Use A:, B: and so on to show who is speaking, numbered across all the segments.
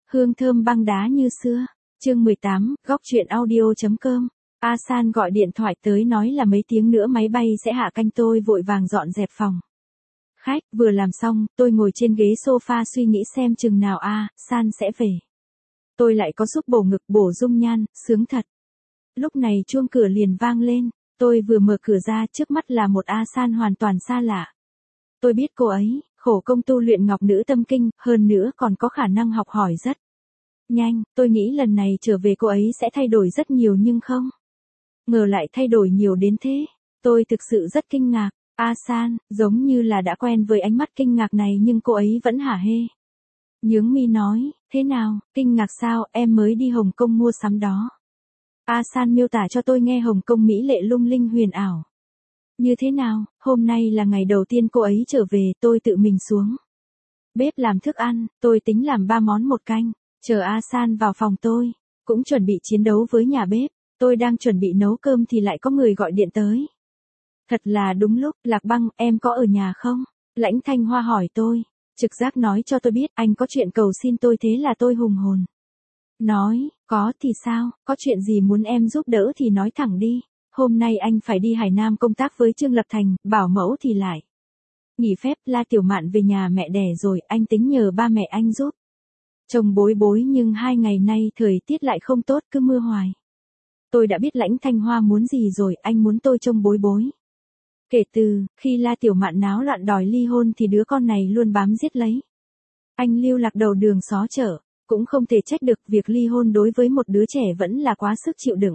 A: Hương thơm băng đá như xưa. Chương 18, góc truyện audio.com. A San gọi điện thoại tới nói là mấy tiếng nữa máy bay sẽ hạ canh, tôi vội vàng dọn dẹp phòng khách, vừa làm xong, tôi ngồi trên ghế sofa suy nghĩ xem chừng nào A San sẽ về. Tôi lại có giúp bổ ngực bổ dung nhan, sướng thật. Lúc này chuông cửa liền vang lên, tôi vừa mở cửa ra, trước mắt là một A San hoàn toàn xa lạ. Tôi biết cô ấy, khổ công tu luyện ngọc nữ tâm kinh, hơn nữa còn có khả năng học hỏi rất nhanh, tôi nghĩ lần này trở về cô ấy sẽ thay đổi rất nhiều nhưng không ngờ lại thay đổi nhiều đến thế. Tôi thực sự rất kinh ngạc. A San, giống như là đã quen với ánh mắt kinh ngạc này nhưng cô ấy vẫn hả hê. Nhướng mi nói, thế nào, kinh ngạc sao, em mới đi Hồng Kông mua sắm đó. A San miêu tả cho tôi nghe Hồng Kông mỹ lệ lung linh huyền ảo. Như thế nào, hôm nay là ngày đầu tiên cô ấy trở về, tôi tự mình xuống bếp làm thức ăn, tôi tính làm 3 món một canh, chờ A San vào phòng tôi, cũng chuẩn bị chiến đấu với nhà bếp. Tôi đang chuẩn bị nấu cơm thì lại có người gọi điện tới. Thật là đúng lúc, Lạc Băng, em có ở nhà không? Lãnh Thanh Hoa hỏi tôi, trực giác nói cho tôi biết anh có chuyện cầu xin tôi, thế là tôi hùng hồn nói, có thì sao, có chuyện gì muốn em giúp đỡ thì nói thẳng đi. Hôm nay anh phải đi Hải Nam công tác với Trương Lập Thành, bảo mẫu thì lại nghỉ phép, La Tiểu Mạn về nhà mẹ đẻ rồi, anh tính nhờ ba mẹ anh giúp trông Bối Bối, nhưng 2 ngày nay thời tiết lại không tốt, cứ mưa hoài. Tôi đã biết Lãnh Thanh Hoa muốn gì rồi, anh muốn tôi trông Bối Bối. Kể từ khi La Tiểu Mạn náo loạn đòi ly hôn thì đứa con này luôn bám giết lấy anh lưu lạc đầu đường xó chợ, cũng không thể trách được, việc ly hôn đối với một đứa trẻ vẫn là quá sức chịu đựng.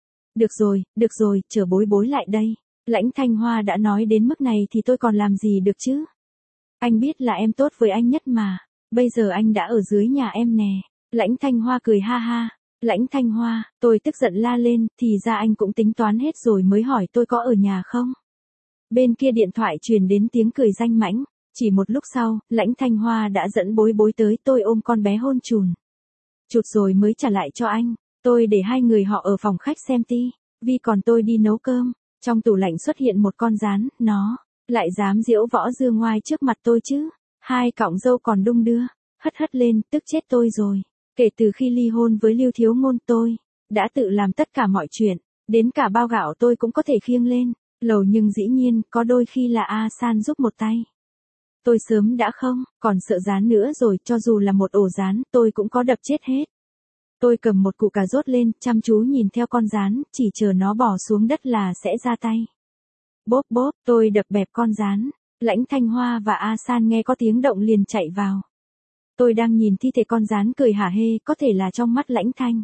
A: Được rồi, chờ Bối Bối lại đây. Lãnh Thanh Hoa đã nói đến mức này thì tôi còn làm gì được chứ? Anh biết là em tốt với anh nhất mà, bây giờ anh đã ở dưới nhà em nè. Lãnh Thanh Hoa cười ha ha. Lãnh Thanh Hoa, tôi tức giận la lên, thì ra anh cũng tính toán hết rồi mới hỏi tôi có ở nhà không? Bên kia điện thoại truyền đến tiếng cười danh mãnh. Chỉ một lúc sau, Lãnh Thanh Hoa đã dẫn Bối Bối tới, tôi ôm con bé hôn chùn chụt rồi mới trả lại cho anh. Tôi để hai người họ ở phòng khách xem TV, còn tôi đi nấu cơm. Trong tủ lạnh xuất hiện một con gián, nó lại dám giễu võ dương ngoai trước mặt tôi chứ. Hai cọng râu còn đung đưa, hất lên, tức chết tôi rồi. Kể từ khi ly hôn với Lưu Thiếu Ngôn, tôi đã tự làm tất cả mọi chuyện, đến cả bao gạo tôi cũng có thể khiêng lên lầu, nhưng dĩ nhiên, có đôi khi là A San giúp một tay. Tôi sớm đã không còn sợ gián nữa rồi, cho dù là một ổ gián, tôi cũng có đập chết hết. Tôi cầm một củ cà rốt lên, chăm chú nhìn theo con gián, chỉ chờ nó bỏ xuống đất là sẽ ra tay. Bốp bốp, tôi đập bẹp con gián. Lãnh Thanh Hoa và A San nghe có tiếng động liền chạy vào. Tôi đang nhìn thi thể con gián cười hả hê, có thể là trong mắt Lãnh Thanh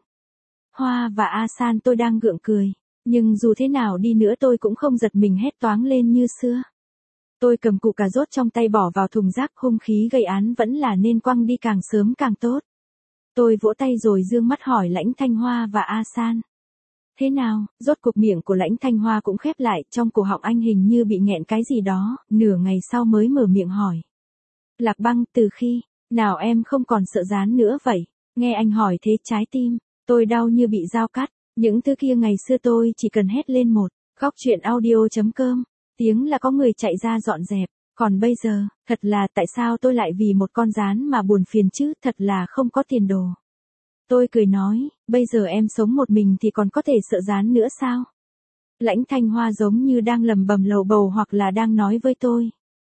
A: Hoa và A San tôi đang gượng cười. Nhưng dù thế nào đi nữa tôi cũng không giật mình hét toáng lên như xưa. Tôi cầm củ cà rốt trong tay bỏ vào thùng rác, hung khí gây án vẫn là nên quăng đi càng sớm càng tốt. Tôi vỗ tay rồi dương mắt hỏi Lãnh Thanh Hoa và A San. Thế nào, rốt cuộc miệng của Lãnh Thanh Hoa cũng khép lại, trong cổ họng anh hình như bị nghẹn cái gì đó, nửa ngày sau mới mở miệng hỏi. Lạc Băng, từ khi nào em không còn sợ gián nữa vậy? Nghe anh hỏi thế trái tim tôi đau như bị dao cắt. Những thứ kia ngày xưa tôi chỉ cần hét lên một góc truyện audio.com, tiếng là có người chạy ra dọn dẹp. Còn bây giờ, thật là tại sao tôi lại vì một con gián mà buồn phiền chứ, thật là không có tiền đồ. Tôi cười nói, bây giờ em sống một mình thì còn có thể sợ gián nữa sao? Lãnh Thanh Hoa giống như đang lầm bầm lầu bầu hoặc là đang nói với tôi.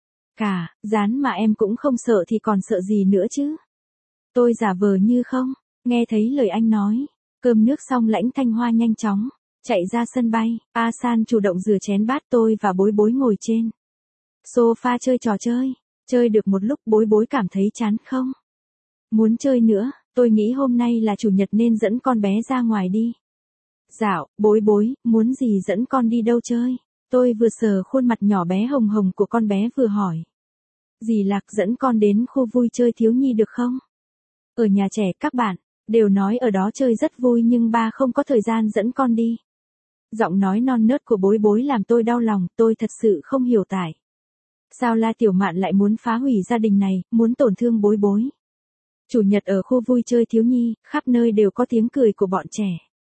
A: Cả, gián mà em cũng không sợ thì còn sợ gì nữa chứ? Tôi giả vờ như không nghe thấy lời anh nói. Cơm nước xong Lãnh Thanh Hoa nhanh chóng chạy ra sân bay. A San chủ động rửa chén bát, tôi và Bối Bối ngồi trên sofa chơi trò chơi. Chơi được một lúc Bối Bối cảm thấy chán không muốn chơi nữa. Tôi nghĩ hôm nay là chủ nhật nên dẫn con bé ra ngoài đi dạo. Bối Bối, muốn gì dẫn con đi đâu chơi? Tôi vừa sờ khuôn mặt nhỏ bé hồng hồng của con bé vừa hỏi. Dì Lạc dẫn con đến khu vui chơi thiếu nhi được không? Ở nhà trẻ các bạn đều nói ở đó chơi rất vui nhưng ba không có thời gian dẫn con đi. Giọng nói non nớt của Bối Bối làm tôi đau lòng, tôi thật sự không hiểu tại sao La Tiểu Mạn lại muốn phá hủy gia đình này, muốn tổn thương Bối Bối. Chủ nhật ở khu vui chơi thiếu nhi, khắp nơi đều có tiếng cười của bọn trẻ.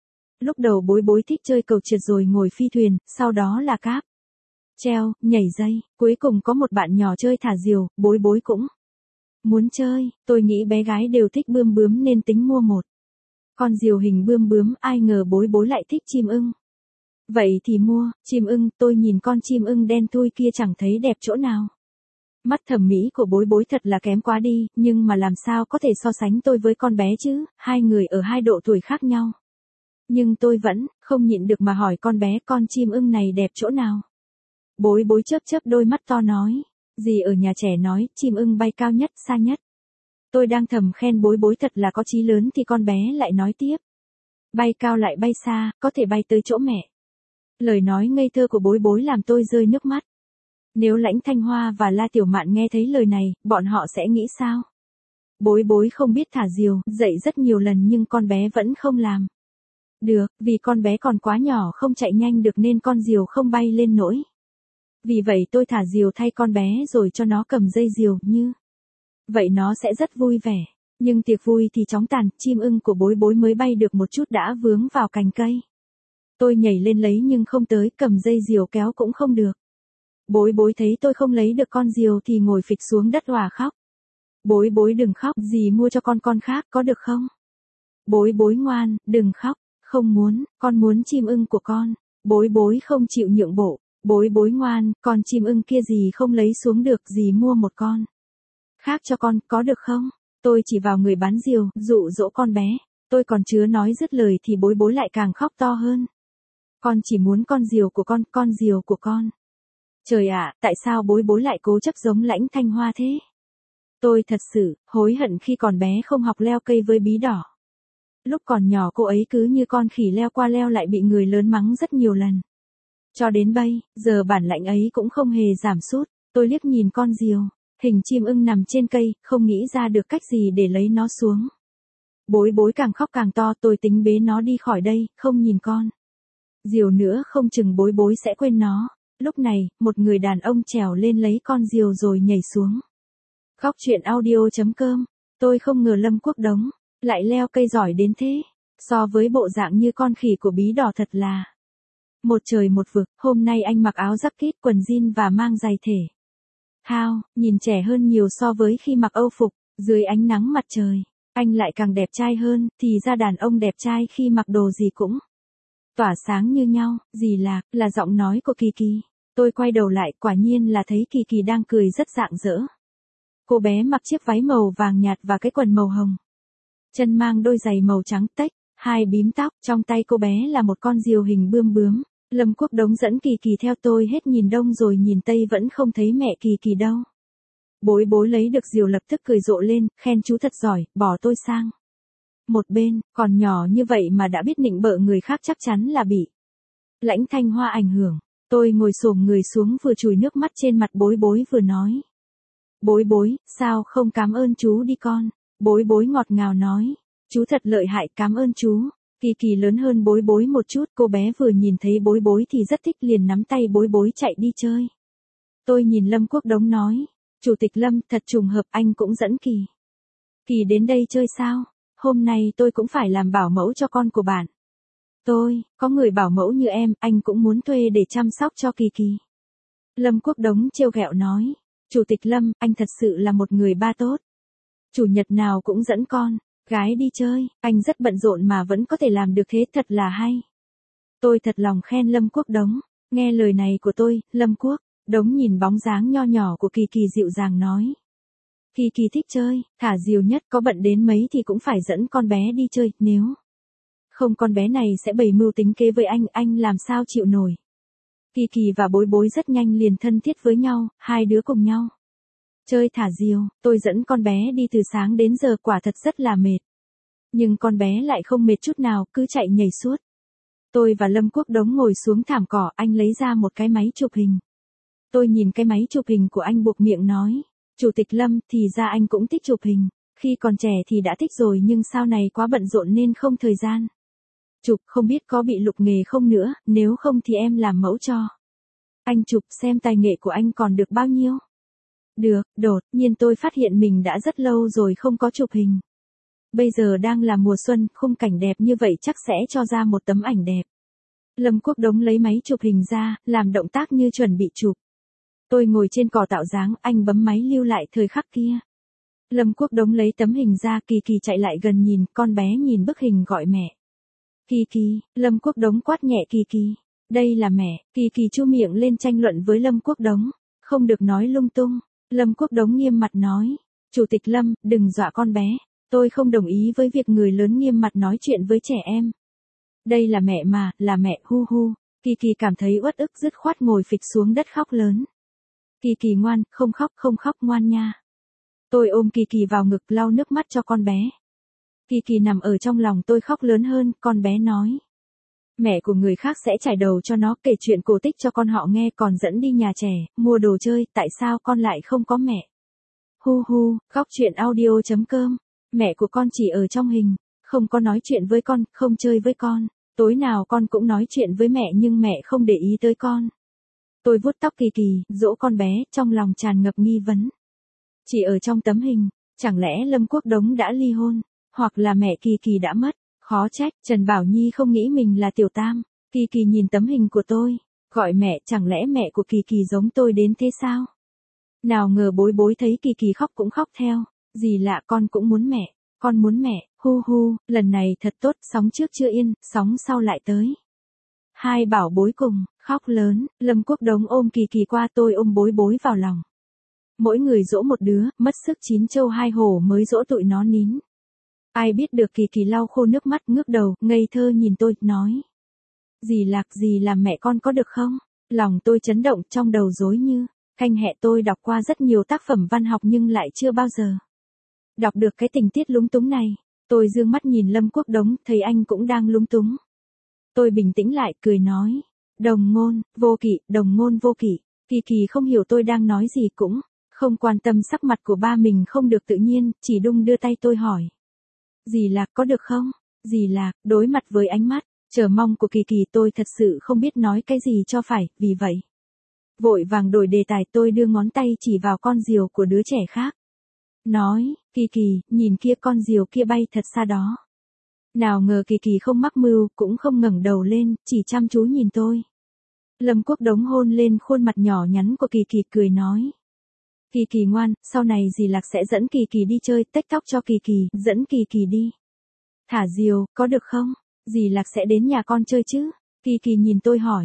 A: Lúc đầu Bối Bối thích chơi cầu trượt rồi ngồi phi thuyền, sau đó là cáp treo, nhảy dây, cuối cùng có một bạn nhỏ chơi thả diều, Bối Bối cũng Muốn chơi, tôi nghĩ bé gái đều thích bươm bướm nên tính mua một con diều hình bươm bướm, ai ngờ bối bối lại thích chim ưng. Vậy thì mua, chim ưng, tôi nhìn con chim ưng đen thui kia chẳng thấy đẹp chỗ nào. Mắt thẩm mỹ của bối bối thật là kém quá đi, nhưng mà làm sao có thể so sánh tôi với con bé chứ, hai người ở hai độ tuổi khác nhau. Nhưng tôi vẫn không nhịn được mà hỏi con bé con chim ưng này đẹp chỗ nào. Bối bối chớp chớp đôi mắt to nói, dì ở nhà trẻ nói, chim ưng bay cao nhất, xa nhất. Tôi đang thầm khen bối bối thật là có chí lớn thì con bé lại nói tiếp. Bay cao lại bay xa, có thể bay tới chỗ mẹ. Lời nói ngây thơ của bối bối làm tôi rơi nước mắt. Nếu Lãnh Thanh Hoa và La Tiểu Mạn nghe thấy lời này, bọn họ sẽ nghĩ sao? Bối bối không biết thả diều, dạy rất nhiều lần nhưng con bé vẫn không làm. Được, vì con bé còn quá nhỏ không chạy nhanh được nên con diều không bay lên nổi. Vì vậy tôi thả diều thay con bé rồi cho nó cầm dây diều như. Vậy nó sẽ rất vui vẻ. Nhưng tiệc vui thì chóng tàn, chim ưng của bối bối mới bay được một chút đã vướng vào cành cây. Tôi nhảy lên lấy nhưng không tới, cầm dây diều kéo cũng không được. Bối bối thấy tôi không lấy được con diều thì ngồi phịch xuống đất òa khóc. Bối bối đừng khóc, dì mua cho con khác có được không? Bối bối ngoan, đừng khóc, không muốn, con muốn chim ưng của con. Bối bối không chịu nhượng bộ, bối bối ngoan, con chim ưng kia dì không lấy xuống được, dì mua một con khác cho con, có được không? Tôi chỉ vào người bán diều, dụ dỗ con bé. Tôi còn chưa nói dứt lời thì bối bối lại càng khóc to hơn. Con chỉ muốn con diều của con diều của con. Trời ạ, tại sao bối bối lại cố chấp giống Lãnh Thanh Hoa thế? Tôi thật sự hối hận khi còn bé không học leo cây với bí đỏ. Lúc còn nhỏ cô ấy cứ như con khỉ leo qua leo lại bị người lớn mắng rất nhiều lần. Cho đến bây giờ bản lãnh ấy cũng không hề giảm sút. Tôi liếc nhìn con diều, hình chim ưng nằm trên cây, không nghĩ ra được cách gì để lấy nó xuống. Bối bối càng khóc càng to, tôi tính bế nó đi khỏi đây, không nhìn con diều nữa không chừng bối bối sẽ quên nó. Lúc này, một người đàn ông trèo lên lấy con diều rồi nhảy xuống. Góc truyện audio.com. Tôi không ngờ Lâm Quốc Đống lại leo cây giỏi đến thế. So với bộ dạng như con khỉ của bí đỏ thật là một trời một vực. Hôm nay anh mặc áo jacket, quần jean và mang giày thể thao, nhìn trẻ hơn nhiều so với khi mặc âu phục. Dưới ánh nắng mặt trời, anh lại càng đẹp trai hơn. Thì ra đàn ông đẹp trai khi mặc đồ gì cũng tỏa sáng như nhau. Dì là giọng nói của Kỳ Kỳ. Tôi quay đầu lại, quả nhiên là thấy Kỳ Kỳ đang cười rất rạng rỡ. Cô bé mặc chiếc váy màu vàng nhạt và cái quần màu hồng. Chân mang đôi giày màu trắng tách, hai bím tóc, trong tay cô bé là một con diều hình bươm bướm. Lâm Quốc Đống dẫn Kỳ Kỳ theo tôi hết nhìn đông rồi nhìn tây vẫn không thấy mẹ Kỳ Kỳ đâu. Bối bối lấy được diều lập tức cười rộ lên, khen chú thật giỏi, bỏ tôi sang một bên, còn nhỏ như vậy mà đã biết nịnh bợ người khác chắc chắn là bị Lãnh Thanh Hoa ảnh hưởng. Tôi ngồi xổm người xuống vừa chùi nước mắt trên mặt bối bối vừa nói. Bối bối, sao không cảm ơn chú đi con? Bối bối ngọt ngào nói. Chú thật lợi hại, cảm ơn chú. Kỳ Kỳ lớn hơn bối bối một chút, cô bé vừa nhìn thấy bối bối thì rất thích liền nắm tay bối bối chạy đi chơi. Tôi nhìn Lâm Quốc Đống nói. Chủ tịch Lâm, thật trùng hợp anh cũng dẫn Kỳ Kỳ đến đây chơi sao? Hôm nay tôi cũng phải làm bảo mẫu cho con của bạn. Tôi, có người bảo mẫu như em, anh cũng muốn thuê để chăm sóc cho Kỳ Kỳ. Lâm Quốc Đống trêu ghẹo nói. Chủ tịch Lâm, anh thật sự là một người ba tốt. Chủ nhật nào cũng dẫn con gái đi chơi, anh rất bận rộn mà vẫn có thể làm được thế, thật là hay. Tôi thật lòng khen Lâm Quốc Đống. Nghe lời này của tôi, Lâm Quốc Đống nhìn bóng dáng nho nhỏ của Kỳ Kỳ dịu dàng nói. Kỳ Kỳ thích chơi, thả diều nhất, có bận đến mấy thì cũng phải dẫn con bé đi chơi, nếu không con bé này sẽ bày mưu tính kế với anh làm sao chịu nổi. Kỳ Kỳ và bối bối rất nhanh liền thân thiết với nhau, hai đứa cùng nhau chơi thả diều. Tôi dẫn con bé đi từ sáng đến giờ, quả thật rất là mệt. Nhưng con bé lại không mệt chút nào, cứ chạy nhảy suốt. Tôi và Lâm Quốc Đống ngồi xuống thảm cỏ, anh lấy ra một cái máy chụp hình. Tôi nhìn cái máy chụp hình của anh buộc miệng nói. Chủ tịch Lâm, thì ra anh cũng thích chụp hình. Khi còn trẻ thì đã thích rồi nhưng sau này quá bận rộn nên không thời gian chụp, không biết có bị lục nghề không nữa, nếu không thì em làm mẫu cho anh chụp xem tài nghệ của anh còn được bao nhiêu. Được, đột nhiên tôi phát hiện mình đã rất lâu rồi không có chụp hình. Bây giờ đang là mùa xuân, khung cảnh đẹp như vậy chắc sẽ cho ra một tấm ảnh đẹp. Lâm Quốc Đống lấy máy chụp hình ra, làm động tác như chuẩn bị chụp. Tôi ngồi trên cỏ tạo dáng, anh bấm máy lưu lại thời khắc kia. Lâm Quốc Đống lấy tấm hình ra, Kỳ Kỳ chạy lại gần nhìn, con bé nhìn bức hình gọi mẹ. Kỳ Kỳ, Lâm Quốc Đống quát nhẹ Kỳ Kỳ. Đây là mẹ, Kỳ Kỳ chu miệng lên tranh luận với Lâm Quốc Đống. Không được nói lung tung. Lâm Quốc Đống nghiêm mặt nói. Chủ tịch Lâm, đừng dọa con bé. Tôi không đồng ý với việc người lớn nghiêm mặt nói chuyện với trẻ em. Đây là mẹ mà, là mẹ, hu hu. Kỳ Kỳ cảm thấy uất ức dứt khoát ngồi phịch xuống đất khóc lớn. Kỳ Kỳ ngoan, không khóc ngoan nha. Tôi ôm Kỳ Kỳ vào ngực lau nước mắt cho con bé. Kỳ Kỳ nằm ở trong lòng tôi khóc lớn hơn, con bé nói. Mẹ của người khác sẽ trải đầu cho nó, kể chuyện cổ tích cho con họ nghe, còn dẫn đi nhà trẻ, mua đồ chơi, tại sao con lại không có mẹ? Hu hu, góc chuyện audio.com. Mẹ của con chỉ ở trong hình, không có nói chuyện với con, không chơi với con. Tối nào con cũng nói chuyện với mẹ nhưng mẹ không để ý tới con. Tôi vuốt tóc Kỳ Kỳ, dỗ con bé, trong lòng tràn ngập nghi vấn. Chỉ ở trong tấm hình, chẳng lẽ Lâm Quốc Đống đã ly hôn, hoặc là mẹ Kỳ Kỳ đã mất? Khó trách, Trần Bảo Nhi không nghĩ mình là tiểu tam. Kỳ Kỳ nhìn tấm hình của tôi, gọi mẹ, chẳng lẽ mẹ của Kỳ Kỳ giống tôi đến thế sao? Nào ngờ bối bối thấy Kỳ Kỳ khóc cũng khóc theo. Gì lạ, con cũng muốn mẹ, con muốn mẹ, hu hu, lần này thật tốt, sóng trước chưa yên, sóng sau lại tới. Hai bảo bối cùng, khóc lớn, Lâm Quốc Đống ôm Kỳ Kỳ qua, tôi ôm bối bối vào lòng. Mỗi người dỗ một đứa, mất sức 9 trâu 2 hổ mới dỗ tụi nó nín. Ai biết được Kỳ Kỳ lau khô nước mắt, ngước đầu, ngây thơ nhìn tôi, nói. Dì Lạc, dì làm mẹ con có được không? Lòng tôi chấn động, trong đầu rối như canh hẹ. Tôi đọc qua rất nhiều tác phẩm văn học nhưng lại chưa bao giờ đọc được cái tình tiết lúng túng này. Tôi dương mắt nhìn Lâm Quốc Đống, thấy anh cũng đang lúng túng. Tôi bình tĩnh lại, cười nói. Đồng ngôn, vô kỵ, đồng ngôn vô kỵ. Kỳ Kỳ không hiểu tôi đang nói gì, cũng không quan tâm sắc mặt của ba mình không được tự nhiên, chỉ đung đưa tay. Tôi hỏi. Dì Lạc có được không? Dì Lạc, đối mặt với ánh mắt chờ mong của Kỳ Kỳ, tôi thật sự không biết nói cái gì cho phải, vì vậy vội vàng đổi đề tài. Tôi đưa ngón tay chỉ vào con diều của đứa trẻ khác. Nói, Kỳ Kỳ, nhìn kia, con diều kia bay thật xa đó. Nào ngờ Kỳ Kỳ không mắc mưu, cũng không ngẩng đầu lên, chỉ chăm chú nhìn tôi. Lâm Quốc Đống hôn lên khuôn mặt nhỏ nhắn của Kỳ Kỳ, cười nói. Kỳ Kỳ ngoan, sau này dì Lạc sẽ dẫn Kỳ Kỳ đi chơi, tách tóc cho Kỳ Kỳ, dẫn Kỳ Kỳ đi thả diều, có được không? Dì Lạc sẽ đến nhà con chơi chứ? Kỳ Kỳ nhìn tôi hỏi.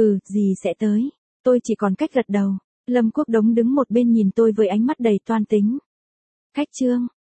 A: Dì sẽ tới. Tôi chỉ còn cách gật đầu. Lâm Quốc Đống đứng một bên nhìn tôi với ánh mắt đầy toan tính. Khách trương,